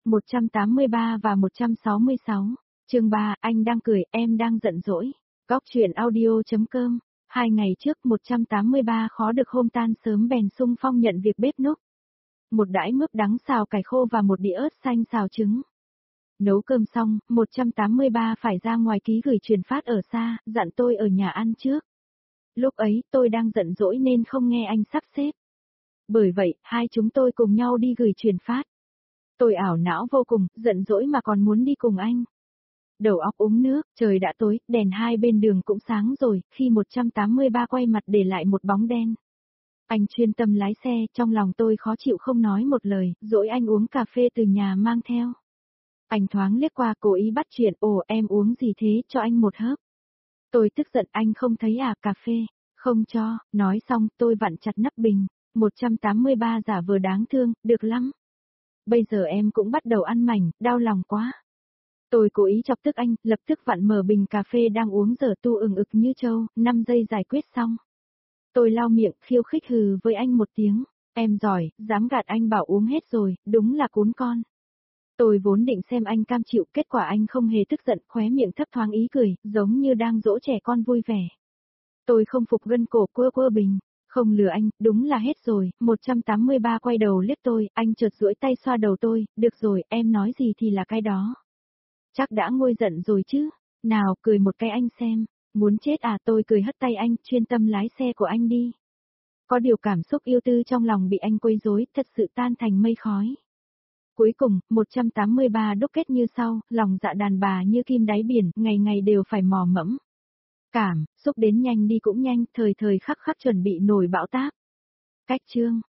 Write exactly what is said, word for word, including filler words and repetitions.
một trăm tám mươi ba và một trăm sáu mươi sáu, chương ba, anh đang cười, em đang giận dỗi. Góc truyện audio chấm com, hai ngày trước một trăm tám mươi ba khó được hôm tan sớm bèn xung phong nhận việc bếp núc. Một đãi mướp đắng xào cải khô và một đĩa ớt xanh xào trứng. Nấu cơm xong, một trăm tám mươi ba phải ra ngoài ký gửi truyền phát ở xa, dặn tôi ở nhà ăn trước. Lúc ấy tôi đang giận dỗi nên không nghe anh sắp xếp. Bởi vậy, hai chúng tôi cùng nhau đi gửi truyền phát. Tôi ảo não vô cùng, giận dỗi mà còn muốn đi cùng anh. Đầu óc uống nước, trời đã tối, đèn hai bên đường cũng sáng rồi, khi một trăm tám mươi ba quay mặt để lại một bóng đen. Anh chuyên tâm lái xe, trong lòng tôi khó chịu không nói một lời, dỗi anh uống cà phê từ nhà mang theo. Anh thoáng liếc qua cố ý bắt chuyện, ồ em uống gì thế, cho anh một hớp. Tôi tức giận, anh không thấy à, cà phê, không cho, nói xong tôi vặn chặt nắp bình, một trăm tám mươi ba giả vờ đáng thương, được lắm. Bây giờ em cũng bắt đầu ăn mảnh, đau lòng quá. Tôi cố ý chọc tức anh, lập tức vặn mở bình cà phê đang uống dở tu ừng ực như trâu, năm giây giải quyết xong. Tôi lau miệng, khiêu khích hừ với anh một tiếng, em giỏi, dám gạt anh bảo uống hết rồi, đúng là cún con. Tôi vốn định xem anh cam chịu, kết quả anh không hề tức giận, khóe miệng thấp thoáng ý cười, giống như đang dỗ trẻ con vui vẻ. Tôi không phục gân cổ quơ quơ bình, không lừa anh, đúng là hết rồi, một trăm tám mươi ba quay đầu liếc tôi, anh chợt duỗi tay xoa đầu tôi, được rồi, em nói gì thì là cái đó. Chắc đã nguôi giận rồi chứ, nào cười một cái anh xem, muốn chết à, tôi cười hất tay anh, chuyên tâm lái xe của anh đi. Có điều cảm xúc yêu tư trong lòng bị anh quấy rối, thật sự tan thành mây khói. Cuối cùng, một trăm tám mươi ba đúc kết như sau, lòng dạ đàn bà như kim đáy biển, ngày ngày đều phải mò mẫm. Cảm, xúc đến nhanh đi cũng nhanh, thời thời khắc khắc chuẩn bị nổi bão táp. Cách chương.